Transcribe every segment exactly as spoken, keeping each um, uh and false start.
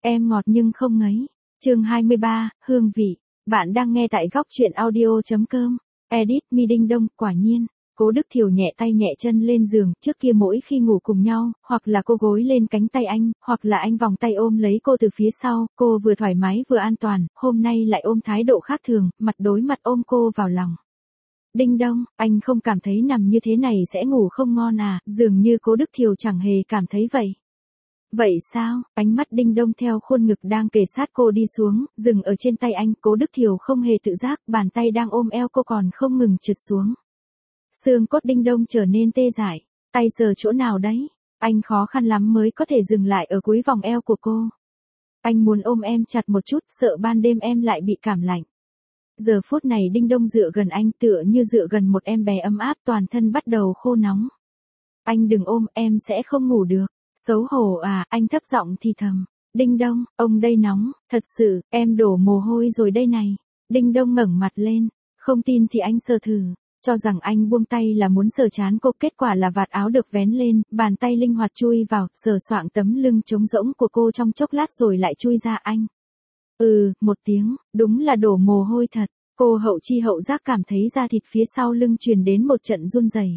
Em ngọt nhưng không ngấy. Chương hai mươi ba, hương vị. Bạn đang nghe tại góc truyện audio.com. Edit Mi Đinh Đông, quả nhiên. Cố Đức Thiều nhẹ tay nhẹ chân lên giường, trước kia mỗi khi ngủ cùng nhau, hoặc là cô gối lên cánh tay anh, hoặc là anh vòng tay ôm lấy cô từ phía sau, cô vừa thoải mái vừa an toàn, hôm nay lại ôm thái độ khác thường, mặt đối mặt ôm cô vào lòng. Đinh Đông, anh không cảm thấy nằm như thế này sẽ ngủ không ngon à, dường như Cố Đức Thiều chẳng hề cảm thấy vậy. Vậy sao, ánh mắt Đinh Đông theo khuôn ngực đang kề sát cô đi xuống, dừng ở trên tay anh, Cố Đức Thiều không hề tự giác, bàn tay đang ôm eo cô còn không ngừng trượt xuống. Xương cốt Đinh Đông trở nên tê dại, tay sờ chỗ nào đấy, anh khó khăn lắm mới có thể dừng lại ở cuối vòng eo của cô. Anh muốn ôm em chặt một chút, sợ ban đêm em lại bị cảm lạnh. Giờ phút này Đinh Đông dựa gần anh tựa như dựa gần một em bé ấm áp, toàn thân bắt đầu khô nóng. Anh đừng ôm, em sẽ không ngủ được. Xấu hổ à, anh thấp giọng thì thầm. Đinh Đông, ông đây nóng, thật sự, em đổ mồ hôi rồi đây này. Đinh Đông ngẩng mặt lên, không tin thì anh sờ thử, cho rằng anh buông tay là muốn sờ trán cô, kết quả là vạt áo được vén lên, bàn tay linh hoạt chui vào, sờ soạng tấm lưng trống rỗng của cô trong chốc lát rồi lại chui ra anh. Ừ, một tiếng, đúng là đổ mồ hôi thật, cô hậu chi hậu giác cảm thấy da thịt phía sau lưng truyền đến một trận run rẩy.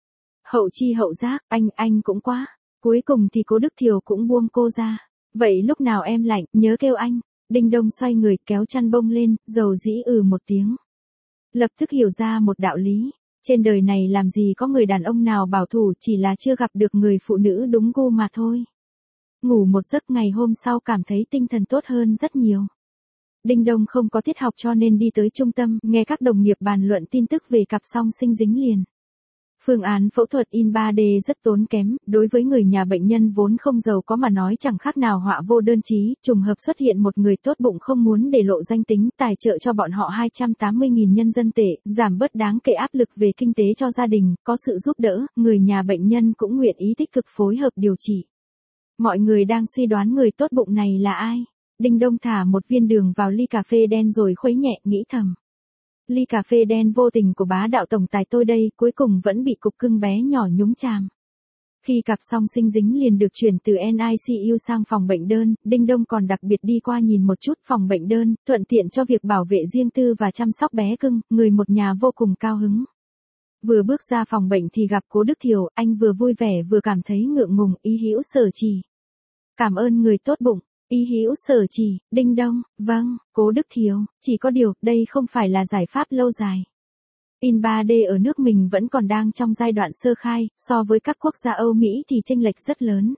Hậu chi hậu giác, anh, anh cũng quá. Cuối cùng thì Cố Đức Thiều cũng buông cô ra. Vậy lúc nào em lạnh, nhớ kêu anh. Đinh Đông xoay người kéo chăn bông lên, dầu dĩ ừ một tiếng. Lập tức hiểu ra một đạo lý. Trên đời này làm gì có người đàn ông nào bảo thủ, chỉ là chưa gặp được người phụ nữ đúng gu mà thôi. Ngủ một giấc ngày hôm sau cảm thấy tinh thần tốt hơn rất nhiều. Đinh Đông không có tiết học cho nên đi tới trung tâm, nghe các đồng nghiệp bàn luận tin tức về cặp song sinh dính liền. Phương án phẫu thuật in ba D rất tốn kém, đối với người nhà bệnh nhân vốn không giàu có mà nói chẳng khác nào họa vô đơn chí, trùng hợp xuất hiện một người tốt bụng không muốn để lộ danh tính, tài trợ cho bọn họ hai trăm tám mươi nghìn nhân dân tệ, giảm bớt đáng kể áp lực về kinh tế cho gia đình, có sự giúp đỡ, người nhà bệnh nhân cũng nguyện ý tích cực phối hợp điều trị. Mọi người đang suy đoán người tốt bụng này là ai? Đinh Đông thả một viên đường vào ly cà phê đen rồi khuấy nhẹ, nghĩ thầm. Ly cà phê đen vô tình của bá đạo tổng tài tôi đây cuối cùng vẫn bị cục cưng bé nhỏ nhúng chàm. Khi cặp song sinh dính liền được chuyển từ en i xê u sang phòng bệnh đơn, Đinh Đông còn đặc biệt đi qua nhìn một chút phòng bệnh đơn, thuận tiện cho việc bảo vệ riêng tư và chăm sóc bé cưng, người một nhà vô cùng cao hứng. Vừa bước ra phòng bệnh thì gặp Cố Đức Thiều, anh vừa vui vẻ vừa cảm thấy ngượng ngùng, ý hữu sở chỉ. Cảm ơn người tốt bụng. Ý hữu sở chỉ, Đinh Đông, vâng, Cố Đức Thiều, chỉ có điều, đây không phải là giải pháp lâu dài. In ba D ở nước mình vẫn còn đang trong giai đoạn sơ khai, so với các quốc gia Âu Mỹ thì chênh lệch rất lớn.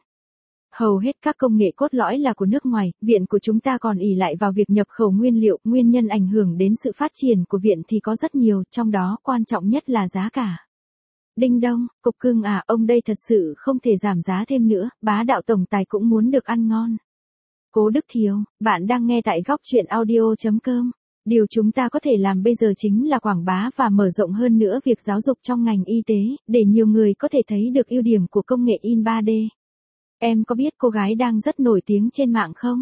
Hầu hết các công nghệ cốt lõi là của nước ngoài, viện của chúng ta còn ỷ lại vào việc nhập khẩu nguyên liệu, nguyên nhân ảnh hưởng đến sự phát triển của viện thì có rất nhiều, trong đó quan trọng nhất là giá cả. Đinh Đông, cục cưng à, ông đây thật sự không thể giảm giá thêm nữa, bá đạo tổng tài cũng muốn được ăn ngon. Cố Đức Thiều, bạn đang nghe tại góc truyện audio.com. Điều chúng ta có thể làm bây giờ chính là quảng bá và mở rộng hơn nữa việc giáo dục trong ngành y tế, để nhiều người có thể thấy được ưu điểm của công nghệ in ba D. Em có biết cô gái đang rất nổi tiếng trên mạng không?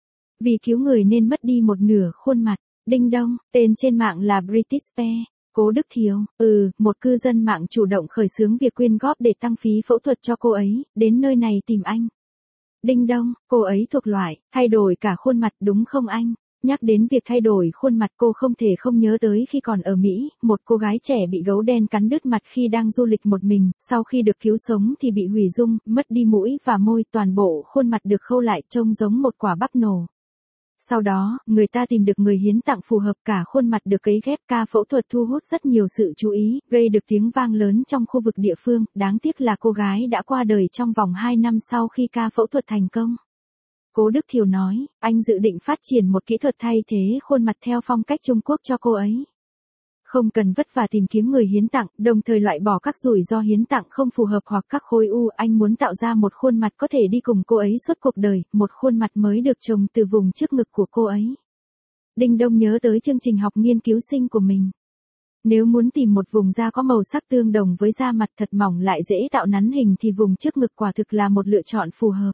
Vì cứu người nên mất đi một nửa khuôn mặt. Đinh Đông, tên trên mạng là British Pear. Cố Đức Thiều, ừ, một cư dân mạng chủ động khởi xướng việc quyên góp để tăng phí phẫu thuật cho cô ấy, đến nơi này tìm anh. Đinh Đông, cô ấy thuộc loại, thay đổi cả khuôn mặt đúng không anh? Nhắc đến việc thay đổi khuôn mặt cô không thể không nhớ tới khi còn ở Mỹ, một cô gái trẻ bị gấu đen cắn đứt mặt khi đang du lịch một mình, sau khi được cứu sống thì bị hủy dung, mất đi mũi và môi, toàn bộ khuôn mặt được khâu lại trông giống một quả bắp nổ. Sau đó, người ta tìm được người hiến tặng phù hợp, cả khuôn mặt được cấy ghép, ca phẫu thuật thu hút rất nhiều sự chú ý, gây được tiếng vang lớn trong khu vực địa phương, đáng tiếc là cô gái đã qua đời trong vòng hai năm sau khi ca phẫu thuật thành công. Cố Đức Thiều nói, anh dự định phát triển một kỹ thuật thay thế khuôn mặt theo phong cách Trung Quốc cho cô ấy. Không cần vất vả tìm kiếm người hiến tặng, đồng thời loại bỏ các rủi ro hiến tặng không phù hợp hoặc các khối u, anh muốn tạo ra một khuôn mặt có thể đi cùng cô ấy suốt cuộc đời, một khuôn mặt mới được trồng từ vùng trước ngực của cô ấy. Đinh Đông nhớ tới chương trình học nghiên cứu sinh của mình. Nếu muốn tìm một vùng da có màu sắc tương đồng với da mặt thật mỏng lại dễ tạo nắn hình thì vùng trước ngực quả thực là một lựa chọn phù hợp.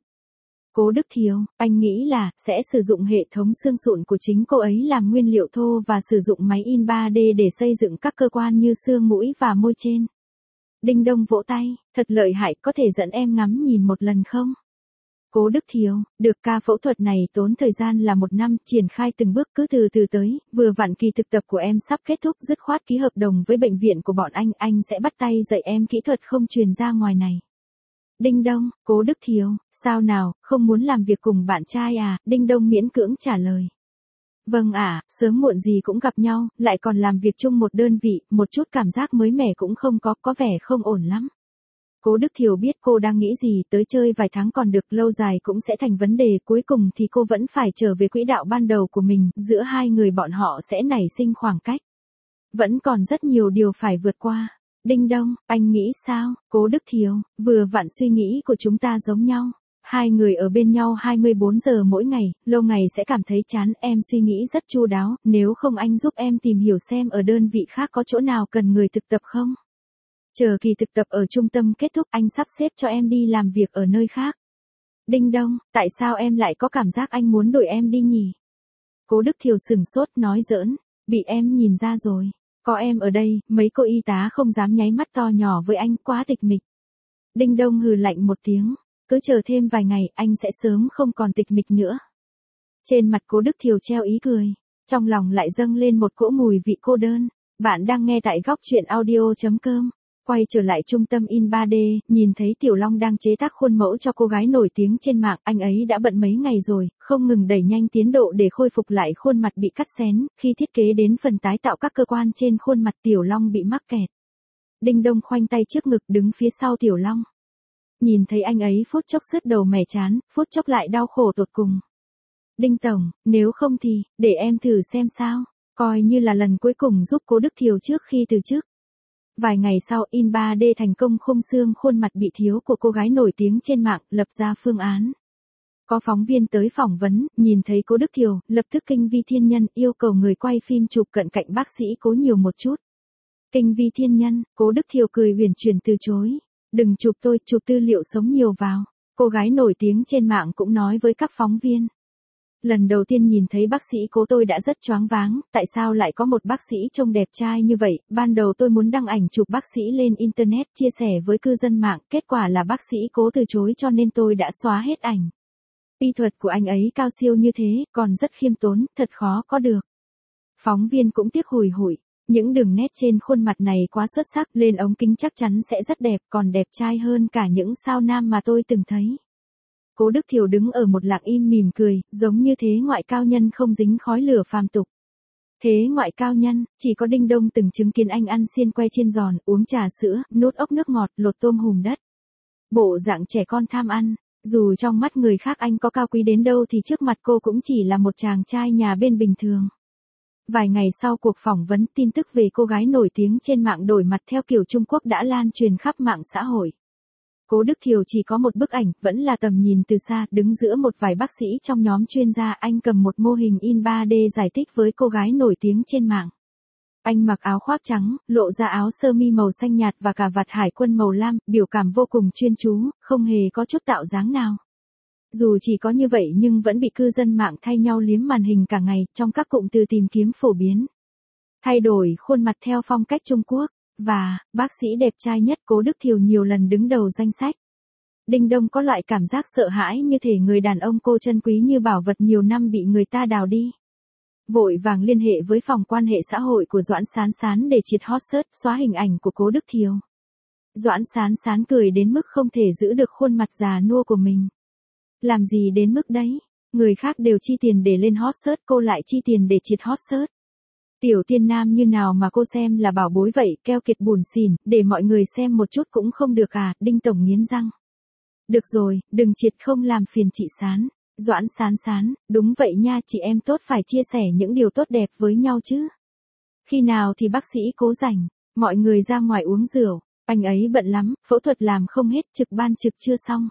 Cố Đức Thiều, anh nghĩ là, sẽ sử dụng hệ thống xương sụn của chính cô ấy làm nguyên liệu thô và sử dụng máy in ba D để xây dựng các cơ quan như xương mũi và môi trên. Đinh Đông vỗ tay, thật lợi hại, có thể dẫn em ngắm nhìn một lần không? Cố Đức Thiều, được ca phẫu thuật này tốn thời gian là một năm, triển khai từng bước cứ từ từ tới, vừa vặn kỳ thực tập của em sắp kết thúc, dứt khoát ký hợp đồng với bệnh viện của bọn anh, anh sẽ bắt tay dạy em kỹ thuật không truyền ra ngoài này. Đinh Đông, Cố Đức Thiều, sao nào, không muốn làm việc cùng bạn trai à, Đinh Đông miễn cưỡng trả lời. Vâng ạ, à, sớm muộn gì cũng gặp nhau, lại còn làm việc chung một đơn vị, một chút cảm giác mới mẻ cũng không có, có vẻ không ổn lắm. Cố Đức Thiều biết cô đang nghĩ gì, tới chơi vài tháng còn được, lâu dài cũng sẽ thành vấn đề, cuối cùng thì cô vẫn phải trở về quỹ đạo ban đầu của mình, giữa hai người bọn họ sẽ nảy sinh khoảng cách. Vẫn còn rất nhiều điều phải vượt qua. Đinh Đông, anh nghĩ sao? Cố Đức Thiều, vừa vặn suy nghĩ của chúng ta giống nhau. Hai người ở bên nhau hai mươi bốn giờ mỗi ngày, lâu ngày sẽ cảm thấy chán, em suy nghĩ rất chu đáo, nếu không anh giúp em tìm hiểu xem ở đơn vị khác có chỗ nào cần người thực tập không? Chờ kỳ thực tập ở trung tâm kết thúc anh sắp xếp cho em đi làm việc ở nơi khác. Đinh Đông, tại sao em lại có cảm giác anh muốn đuổi em đi nhỉ? Cố Đức Thiều sừng sốt nói giỡn, bị em nhìn ra rồi. Có em ở đây, mấy cô y tá không dám nháy mắt to nhỏ với anh, quá tịch mịch. Đinh Đông hừ lạnh một tiếng, cứ chờ thêm vài ngày, anh sẽ sớm không còn tịch mịch nữa. Trên mặt Cố Đức Thiều treo ý cười, trong lòng lại dâng lên một cỗ mùi vị cô đơn. Bạn đang nghe tại góc truyện audio chấm com. Quay trở lại trung tâm in ba D, nhìn thấy Tiểu Long đang chế tác khuôn mẫu cho cô gái nổi tiếng trên mạng, anh ấy đã bận mấy ngày rồi, không ngừng đẩy nhanh tiến độ để khôi phục lại khuôn mặt bị cắt xén, khi thiết kế đến phần tái tạo các cơ quan trên khuôn mặt Tiểu Long bị mắc kẹt. Đinh Đông khoanh tay trước ngực đứng phía sau Tiểu Long. Nhìn thấy anh ấy phút chốc sứt đầu mẻ chán, phút chốc lại đau khổ tột cùng. Đinh Tổng, nếu không thì, để em thử xem sao, coi như là lần cuối cùng giúp Cố Đức Thiều trước khi từ chức. Vài ngày sau, in ba D thành công khung xương khuôn mặt bị thiếu của cô gái nổi tiếng trên mạng, lập ra phương án. Có phóng viên tới phỏng vấn, nhìn thấy Cố Đức Thiều, lập tức kinh vi thiên nhân, yêu cầu người quay phim chụp cận cảnh bác sĩ Cố nhiều một chút. Kinh vi thiên nhân, Cố Đức Thiều cười huyền chuyển từ chối. Đừng chụp tôi, chụp tư liệu sống nhiều vào. Cô gái nổi tiếng trên mạng cũng nói với các phóng viên. Lần đầu tiên nhìn thấy bác sĩ Cố tôi đã rất choáng váng, tại sao lại có một bác sĩ trông đẹp trai như vậy, ban đầu tôi muốn đăng ảnh chụp bác sĩ lên Internet chia sẻ với cư dân mạng, kết quả là bác sĩ Cố từ chối cho nên tôi đã xóa hết ảnh. Y thuật của anh ấy cao siêu như thế, còn rất khiêm tốn, thật khó có được. Phóng viên cũng tiếc hùi hụi, những đường nét trên khuôn mặt này quá xuất sắc, lên ống kính chắc chắn sẽ rất đẹp, còn đẹp trai hơn cả những sao nam mà tôi từng thấy. Cố Đức Thiều đứng ở một lặng im mỉm cười, giống như thế ngoại cao nhân không dính khói lửa phàm tục. Thế ngoại cao nhân, chỉ có Đinh Đông từng chứng kiến anh ăn xiên que chiên giòn, uống trà sữa, nuốt ốc nước ngọt, lột tôm hùm đất. Bộ dạng trẻ con tham ăn, dù trong mắt người khác anh có cao quý đến đâu thì trước mặt cô cũng chỉ là một chàng trai nhà bên bình thường. Vài ngày sau cuộc phỏng vấn, tin tức về cô gái nổi tiếng trên mạng đổi mặt theo kiểu Trung Quốc đã lan truyền khắp mạng xã hội. Cố Đức Thiều chỉ có một bức ảnh, vẫn là tầm nhìn từ xa, đứng giữa một vài bác sĩ trong nhóm chuyên gia, anh cầm một mô hình in ba D giải thích với cô gái nổi tiếng trên mạng. Anh mặc áo khoác trắng, lộ ra áo sơ mi màu xanh nhạt và cà vạt hải quân màu lam, biểu cảm vô cùng chuyên chú, không hề có chút tạo dáng nào. Dù chỉ có như vậy nhưng vẫn bị cư dân mạng thay nhau liếm màn hình cả ngày, trong các cụm từ tìm kiếm phổ biến. Thay đổi khuôn mặt theo phong cách Trung Quốc. Và, bác sĩ đẹp trai nhất Cố Đức Thiều nhiều lần đứng đầu danh sách. Đinh Đông có loại cảm giác sợ hãi như thể người đàn ông cô trân quý như bảo vật nhiều năm bị người ta đào đi. Vội vàng liên hệ với phòng quan hệ xã hội của Doãn Sán Sán để triệt hot search xóa hình ảnh của Cố Đức Thiều. Doãn Sán Sán cười đến mức không thể giữ được khuôn mặt già nua của mình. Làm gì đến mức đấy, người khác đều chi tiền để lên hot search, cô lại chi tiền để triệt hot search. Tiểu tiên nam như nào mà cô xem là bảo bối vậy, keo kiệt bủn xỉn, để mọi người xem một chút cũng không được à, Đinh Tổng nghiến răng. Được rồi, đừng triệt không làm phiền chị Sán. Doãn Sán Sán, đúng vậy nha, chị em tốt phải chia sẻ những điều tốt đẹp với nhau chứ. Khi nào thì bác sĩ Cố rảnh, mọi người ra ngoài uống rượu, anh ấy bận lắm, phẫu thuật làm không hết, trực ban trực chưa xong.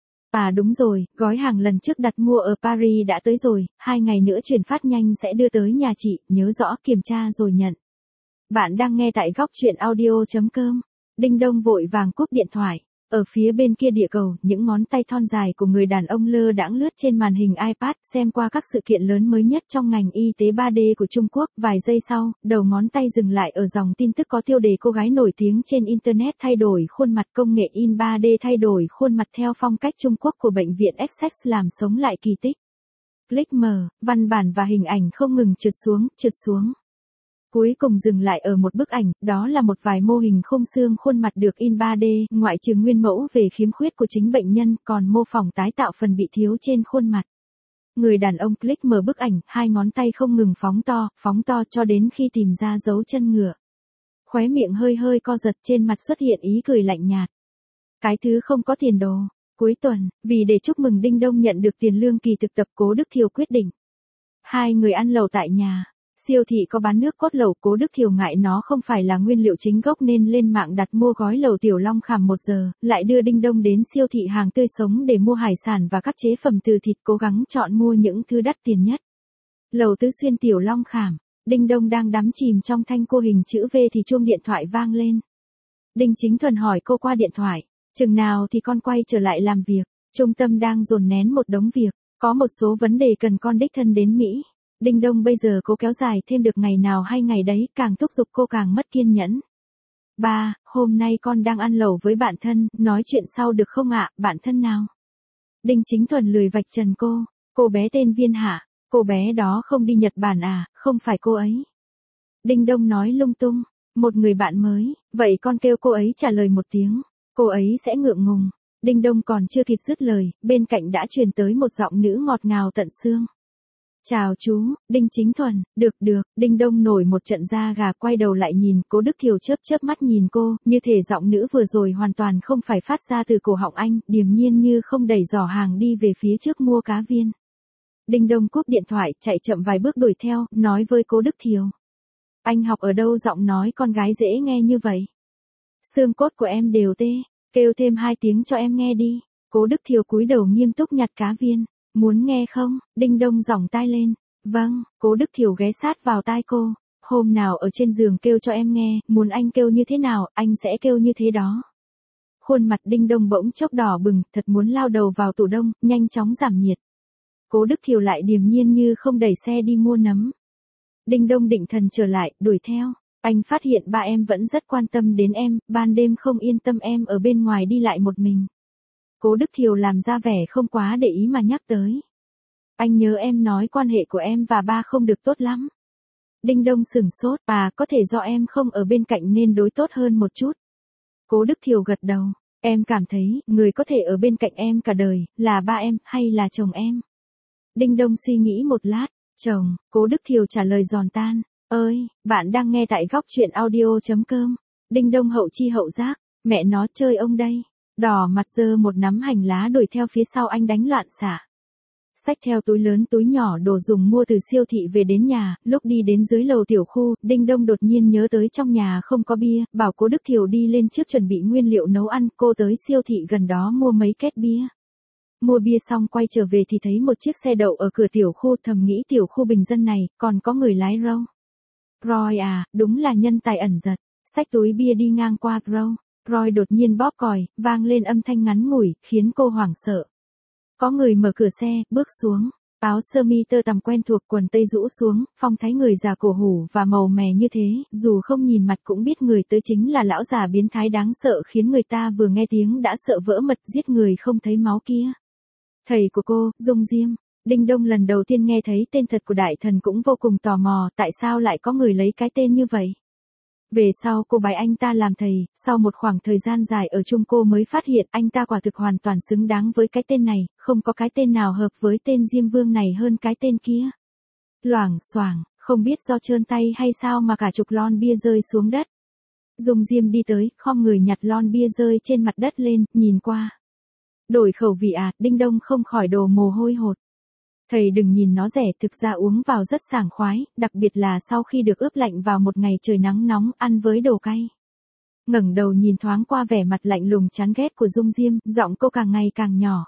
À đúng rồi, gói hàng lần trước đặt mua ở Paris đã tới rồi, hai ngày nữa chuyển phát nhanh sẽ đưa tới nhà chị, nhớ rõ kiểm tra rồi nhận. Bạn đang nghe tại góc truyện audio chấm com. Đinh Đông vội vàng cúp điện thoại. Ở phía bên kia địa cầu, những ngón tay thon dài của người đàn ông lơ đãng lướt trên màn hình iPad, xem qua các sự kiện lớn mới nhất trong ngành y tế ba D của Trung Quốc. Vài giây sau, đầu ngón tay dừng lại ở dòng tin tức có tiêu đề cô gái nổi tiếng trên Internet thay đổi khuôn mặt, công nghệ in ba D thay đổi khuôn mặt theo phong cách Trung Quốc của bệnh viện Essex làm sống lại kỳ tích. Click mở, văn bản và hình ảnh không ngừng trượt xuống, trượt xuống. Cuối cùng dừng lại ở một bức ảnh, đó là một vài mô hình khung xương khuôn mặt được in ba D, ngoại trừ nguyên mẫu về khiếm khuyết của chính bệnh nhân, còn mô phỏng tái tạo phần bị thiếu trên khuôn mặt. Người đàn ông click mở bức ảnh, hai ngón tay không ngừng phóng to, phóng to cho đến khi tìm ra dấu chân ngựa. Khóe miệng hơi hơi co giật, trên mặt xuất hiện ý cười lạnh nhạt. Cái thứ không có tiền đồ. Cuối tuần, vì để chúc mừng Đinh Đông nhận được tiền lương kỳ thực tập, Cố Đức Thiều quyết định. Hai người ăn lẩu tại nhà. Siêu thị có bán nước cốt lẩu, Cố Đức Thiều ngại nó không phải là nguyên liệu chính gốc nên lên mạng đặt mua gói lẩu tiểu long khảm một giờ, lại đưa Đinh Đông đến siêu thị hàng tươi sống để mua hải sản và các chế phẩm từ thịt, cố gắng chọn mua những thứ đắt tiền nhất. Lẩu tứ xuyên tiểu long khảm. Đinh Đông đang đắm chìm trong thanh cô hình chữ V thì chuông điện thoại vang lên. Đinh Chính Thuần hỏi cô qua điện thoại, chừng nào thì con quay trở lại làm việc? Trung tâm đang dồn nén một đống việc, có một số vấn đề cần con đích thân đến Mỹ. Đinh Đông bây giờ cố kéo dài thêm được ngày nào hay ngày đấy, càng thúc giục cô càng mất kiên nhẫn. Ba, hôm nay con đang ăn lẩu với bạn thân, nói chuyện sau được không ạ, bạn thân nào? Đinh Chính Thuần lười vạch trần cô, cô bé tên Viên Hạ, cô bé đó không đi Nhật Bản à, không phải cô ấy. Đinh Đông nói lung tung, một người bạn mới, vậy con kêu cô ấy trả lời một tiếng, cô ấy sẽ ngượng ngùng. Đinh Đông còn chưa kịp dứt lời, bên cạnh đã truyền tới một giọng nữ ngọt ngào tận xương. Chào chú, Đinh Chính Thuần, được được, Đinh Đông nổi một trận da gà, quay đầu lại nhìn, Cố Đức Thiều chớp chớp mắt nhìn cô, như thể giọng nữ vừa rồi hoàn toàn không phải phát ra từ cổ họng anh, điềm nhiên như không đẩy giỏ hàng đi về phía trước mua cá viên. Đinh Đông cúp điện thoại, chạy chậm vài bước đuổi theo, nói với Cố Đức Thiều. Anh học ở đâu giọng nói con gái dễ nghe như vậy? Xương cốt của em đều tê, kêu thêm hai tiếng cho em nghe đi. Cố Đức Thiều cúi đầu nghiêm túc nhặt cá viên. Muốn nghe không? Đinh Đông giỏng tai lên. Vâng, Cố Đức Thiều ghé sát vào tai cô. Hôm nào ở trên giường kêu cho em nghe, muốn anh kêu như thế nào, anh sẽ kêu như thế đó. Khuôn mặt Đinh Đông bỗng chốc đỏ bừng, thật muốn lao đầu vào tủ đông, nhanh chóng giảm nhiệt. Cố Đức Thiều lại điềm nhiên như không đẩy xe đi mua nấm. Đinh Đông định thần trở lại, đuổi theo. Anh phát hiện ba em vẫn rất quan tâm đến em, ban đêm không yên tâm em ở bên ngoài đi lại một mình. Cố Đức Thiều làm ra vẻ không quá để ý mà nhắc tới. Anh nhớ em nói quan hệ của em và ba không được tốt lắm. Đinh Đông sửng sốt, à có thể do em không ở bên cạnh nên đối tốt hơn một chút. Cố Đức Thiều gật đầu, em cảm thấy, người có thể ở bên cạnh em cả đời, là ba em, hay là chồng em? Đinh Đông suy nghĩ một lát, chồng, Cố Đức Thiều trả lời giòn tan, ơi, bạn đang nghe tại góc truyện audio chấm com. Đinh Đông hậu chi hậu giác, mẹ nó chơi ông đây. Đỏ mặt giơ một nắm hành lá đuổi theo phía sau anh đánh loạn xạ. Xách theo túi lớn túi nhỏ đồ dùng mua từ siêu thị về đến nhà, lúc đi đến dưới lầu tiểu khu, Đinh Đông đột nhiên nhớ tới trong nhà không có bia, bảo Cố Đức Thiều đi lên trước chuẩn bị nguyên liệu nấu ăn, cô tới siêu thị gần đó mua mấy két bia. Mua bia xong quay trở về thì thấy một chiếc xe đậu ở cửa tiểu khu, thầm nghĩ tiểu khu bình dân này, còn có người lái râu. Roy à, đúng là nhân tài ẩn giật, xách túi bia đi ngang qua Roy. Roy đột nhiên bóp còi, vang lên âm thanh ngắn ngủi, khiến cô hoảng sợ. Có người mở cửa xe, bước xuống, áo sơ mi tơ tằm quen thuộc, quần tây rũ xuống, phong thái người già cổ hủ và màu mè như thế, dù không nhìn mặt cũng biết người tới chính là lão già biến thái đáng sợ khiến người ta vừa nghe tiếng đã sợ vỡ mật, giết người không thấy máu kia. Thầy của cô, Dung Diêm. Đinh Đông lần đầu tiên nghe thấy tên thật của đại thần cũng vô cùng tò mò, tại sao lại có người lấy cái tên như vậy? Về sau cô bái anh ta làm thầy, sau một khoảng thời gian dài ở chung cô mới phát hiện anh ta quả thực hoàn toàn xứng đáng với cái tên này, không có cái tên nào hợp với tên Diêm Vương này hơn cái tên kia. Loảng xoảng, không biết do trơn tay hay sao mà cả chục lon bia rơi xuống đất. Dung Diêm đi tới, khom người nhặt lon bia rơi trên mặt đất lên, nhìn qua. Đổi khẩu vị à, Đinh Đông không khỏi đổ mồ hôi hột. Thầy đừng nhìn nó rẻ, thực ra uống vào rất sảng khoái, đặc biệt là sau khi được ướp lạnh vào một ngày trời nắng nóng, ăn với đồ cay. Ngẩng đầu nhìn thoáng qua vẻ mặt lạnh lùng chán ghét của Dung Diêm, giọng cô càng ngày càng nhỏ.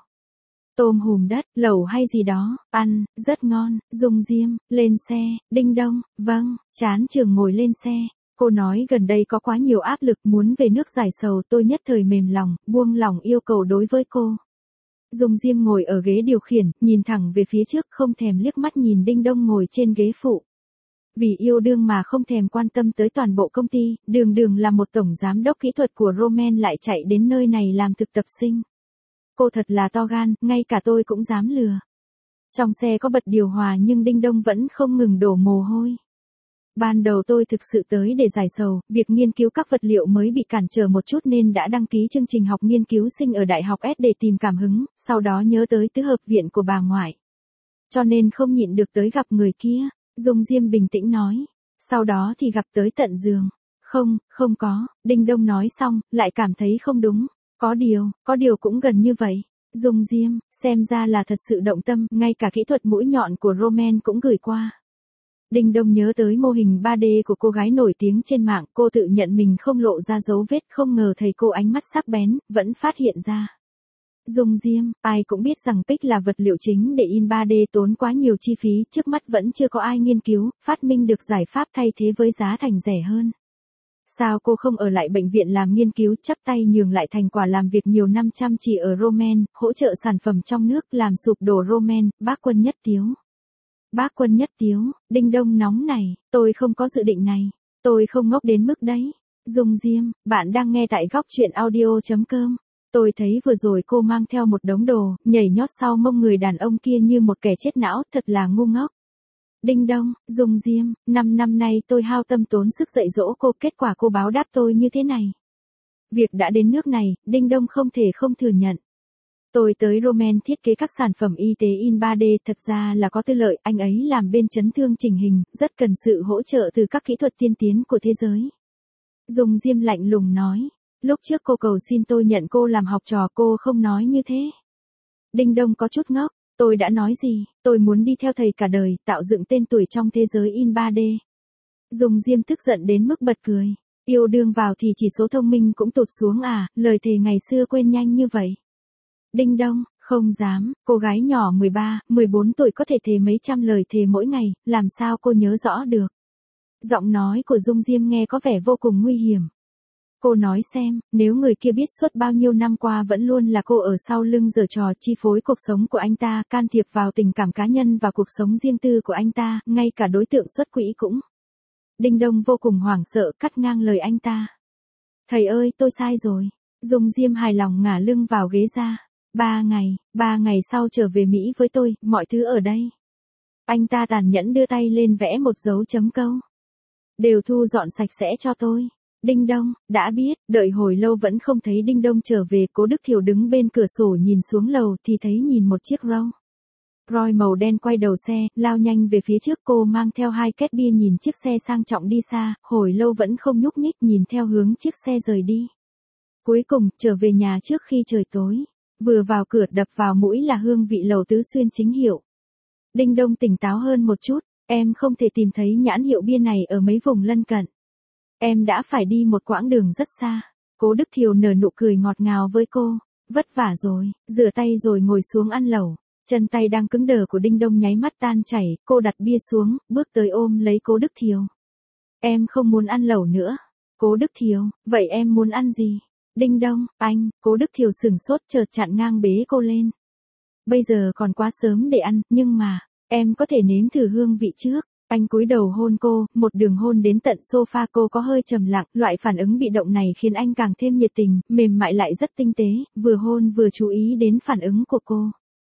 Tôm hùm đất, lẩu hay gì đó, ăn, rất ngon. Dung Diêm, lên xe. Đinh Đông, vâng. Chán trường ngồi lên xe. Cô nói gần đây có quá nhiều áp lực muốn về nước giải sầu, tôi nhất thời mềm lòng, buông lòng yêu cầu đối với cô. Dung Diêm ngồi ở ghế điều khiển, nhìn thẳng về phía trước không thèm liếc mắt nhìn Đinh Đông ngồi trên ghế phụ. Vì yêu đương mà không thèm quan tâm tới toàn bộ công ty, đường đường là một tổng giám đốc kỹ thuật của Roman lại chạy đến nơi này làm thực tập sinh. Cô thật là to gan, ngay cả tôi cũng dám lừa. Trong xe có bật điều hòa nhưng Đinh Đông vẫn không ngừng đổ mồ hôi. Ban đầu tôi thực sự tới để giải sầu, việc nghiên cứu các vật liệu mới bị cản trở một chút nên đã đăng ký chương trình học nghiên cứu sinh ở Đại học S để tìm cảm hứng, sau đó nhớ tới tứ hợp viện của bà ngoại. Cho nên không nhịn được tới gặp người kia, Dung Diêm bình tĩnh nói. Sau đó thì gặp tới tận giường. Không, không có, Đinh Đông nói xong, lại cảm thấy không đúng. Có điều, có điều cũng gần như vậy. Dung Diêm, xem ra là thật sự động tâm, ngay cả kỹ thuật mũi nhọn của Roman cũng gửi qua. Đinh Đông nhớ tới mô hình ba D của cô gái nổi tiếng trên mạng, cô tự nhận mình không lộ ra dấu vết, không ngờ thầy cô ánh mắt sắc bén, vẫn phát hiện ra. Dung Diêm, ai cũng biết rằng pic là vật liệu chính để in ba D tốn quá nhiều chi phí, trước mắt vẫn chưa có ai nghiên cứu, phát minh được giải pháp thay thế với giá thành rẻ hơn. Sao cô không ở lại bệnh viện làm nghiên cứu, chắp tay nhường lại thành quả làm việc nhiều năm chăm chỉ ở Roman, hỗ trợ sản phẩm trong nước làm sụp đổ Roman, bác Quân Nhất Tiếu. Bác Quân Nhất Tiếu, Đinh Đông nóng này, tôi không có dự định này, tôi không ngốc đến mức đấy. Dung Diêm, bạn đang nghe tại góc truyện audio chấm com. Tôi thấy vừa rồi cô mang theo một đống đồ, nhảy nhót sau mông người đàn ông kia như một kẻ chết não, thật là ngu ngốc. Đinh Đông, Dung Diêm, năm năm nay tôi hao tâm tốn sức dạy dỗ cô, kết quả cô báo đáp tôi như thế này. Việc đã đến nước này, Đinh Đông không thể không thừa nhận. Tôi tới Roman thiết kế các sản phẩm y tế in ba D, thật ra là có tư lợi, anh ấy làm bên chấn thương chỉnh hình, rất cần sự hỗ trợ từ các kỹ thuật tiên tiến của thế giới. Dung Diêm lạnh lùng nói, lúc trước cô cầu xin tôi nhận cô làm học trò, cô không nói như thế. Đinh Đông có chút ngốc, tôi đã nói gì, tôi muốn đi theo thầy cả đời, tạo dựng tên tuổi trong thế giới in ba D. Dung Diêm tức giận đến mức bật cười, yêu đương vào thì chỉ số thông minh cũng tụt xuống à, lời thề ngày xưa quên nhanh như vậy. Đinh Đông, không dám, cô gái nhỏ mười ba, mười bốn tuổi có thể thề mấy trăm lời thề mỗi ngày, làm sao cô nhớ rõ được. Giọng nói của Dung Diêm nghe có vẻ vô cùng nguy hiểm. Cô nói xem, nếu người kia biết suốt bao nhiêu năm qua vẫn luôn là cô ở sau lưng giở trò chi phối cuộc sống của anh ta, can thiệp vào tình cảm cá nhân và cuộc sống riêng tư của anh ta, ngay cả đối tượng xuất quỹ cũng. Đinh Đông vô cùng hoảng sợ, cắt ngang lời anh ta. Thầy ơi, tôi sai rồi. Dung Diêm hài lòng ngả lưng vào ghế ra. Ba ngày, ba ngày sau trở về Mỹ với tôi, mọi thứ ở đây. Anh ta tàn nhẫn đưa tay lên vẽ một dấu chấm câu. Đều thu dọn sạch sẽ cho tôi. Đinh Đông, đã biết, đợi hồi lâu vẫn không thấy Đinh Đông trở về, Cố Đức Thiều đứng bên cửa sổ nhìn xuống lầu thì thấy nhìn một chiếc Rolls Royce màu đen quay đầu xe, lao nhanh về phía trước, cô mang theo hai két bia nhìn chiếc xe sang trọng đi xa, hồi lâu vẫn không nhúc nhích nhìn theo hướng chiếc xe rời đi. Cuối cùng, trở về nhà trước khi trời tối. Vừa vào cửa đập vào mũi là hương vị lẩu Tứ Xuyên chính hiệu. Đinh Đông tỉnh táo hơn một chút, em không thể tìm thấy nhãn hiệu bia này ở mấy vùng lân cận. Em đã phải đi một quãng đường rất xa. Cố Đức Thiều nở nụ cười ngọt ngào với cô. Vất vả rồi, rửa tay rồi ngồi xuống ăn lẩu. Chân tay đang cứng đờ của Đinh Đông nháy mắt tan chảy, cô đặt bia xuống, bước tới ôm lấy Cố Đức Thiều. Em không muốn ăn lẩu nữa. Cố Đức Thiều, vậy em muốn ăn gì? Đinh Đông, anh, Cố Đức Thiều sửng sốt chợt chặn ngang bế cô lên. Bây giờ còn quá sớm để ăn, nhưng mà, em có thể nếm thử hương vị trước. Anh cúi đầu hôn cô, một đường hôn đến tận sofa, cô có hơi trầm lặng, loại phản ứng bị động này khiến anh càng thêm nhiệt tình, mềm mại lại rất tinh tế, vừa hôn vừa chú ý đến phản ứng của cô.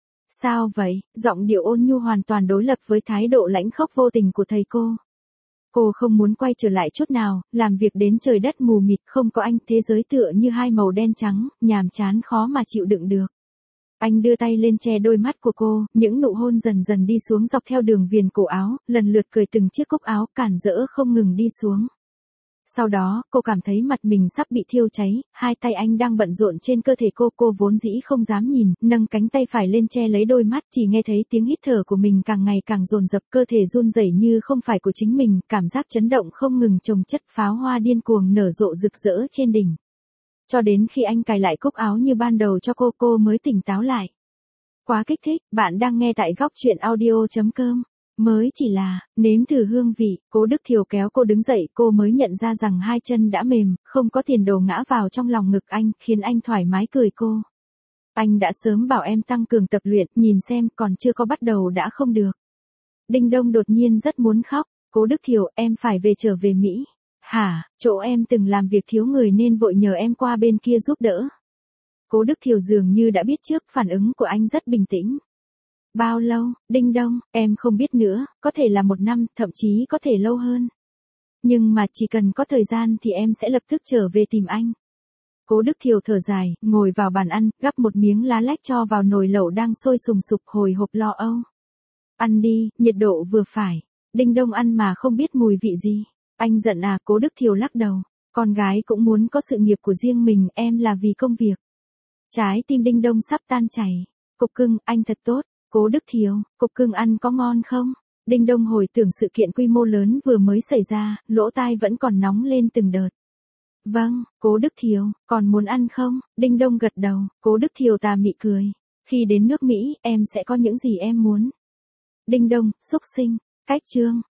Sao vậy? Giọng điệu ôn nhu hoàn toàn đối lập với thái độ lãnh khốc vô tình của thầy cô. Cô không muốn quay trở lại chút nào, làm việc đến trời đất mù mịt, không có anh, thế giới tựa như hai màu đen trắng, nhàm chán khó mà chịu đựng được. Anh đưa tay lên che đôi mắt của cô, những nụ hôn dần dần đi xuống dọc theo đường viền cổ áo, lần lượt cởi từng chiếc cúc áo, cản rỡ không ngừng đi xuống. Sau đó, cô cảm thấy mặt mình sắp bị thiêu cháy, hai tay anh đang bận rộn trên cơ thể cô, cô vốn dĩ không dám nhìn, nâng cánh tay phải lên che lấy đôi mắt, chỉ nghe thấy tiếng hít thở của mình càng ngày càng dồn dập, cơ thể run rẩy như không phải của chính mình, cảm giác chấn động không ngừng, chồng chất pháo hoa điên cuồng nở rộ rực rỡ trên đỉnh. Cho đến khi anh cài lại cúc áo như ban đầu cho cô, cô mới tỉnh táo lại. Quá kích thích, bạn đang nghe tại góc truyện audio chấm com. Mới chỉ là, nếm thử hương vị, Cố Đức Thiều kéo cô đứng dậy, cô mới nhận ra rằng hai chân đã mềm, không có tiền đồ ngã vào trong lòng ngực anh, khiến anh thoải mái cười cô. Anh đã sớm bảo em tăng cường tập luyện, nhìn xem, còn chưa có bắt đầu đã không được. Đinh Đông đột nhiên rất muốn khóc, Cố Đức Thiều, em phải về trở về Mỹ. Hả, chỗ em từng làm việc thiếu người nên vội nhờ em qua bên kia giúp đỡ. Cố Đức Thiều dường như đã biết trước, phản ứng của anh rất bình tĩnh. Bao lâu, Đinh Đông, em không biết nữa, có thể là một năm, thậm chí có thể lâu hơn. Nhưng mà chỉ cần có thời gian thì em sẽ lập tức trở về tìm anh. Cố Đức Thiều thở dài, ngồi vào bàn ăn, gắp một miếng lá lách cho vào nồi lẩu đang sôi sùng sục, hồi hộp lo âu. Ăn đi, nhiệt độ vừa phải. Đinh Đông ăn mà không biết mùi vị gì. Anh giận à? Cố Đức Thiều lắc đầu. Con gái cũng muốn có sự nghiệp của riêng mình, em là vì công việc. Trái tim Đinh Đông sắp tan chảy. Cục cưng, anh thật tốt. Cố Đức Thiều, cục cưng ăn có ngon không? Đinh Đông hồi tưởng sự kiện quy mô lớn vừa mới xảy ra, lỗ tai vẫn còn nóng lên từng đợt. Vâng, Cố Đức Thiều, còn muốn ăn không? Đinh Đông gật đầu, Cố Đức Thiều tà mị cười. Khi đến nước Mỹ, em sẽ có những gì em muốn. Đinh Đông, xúc sinh, cách chương.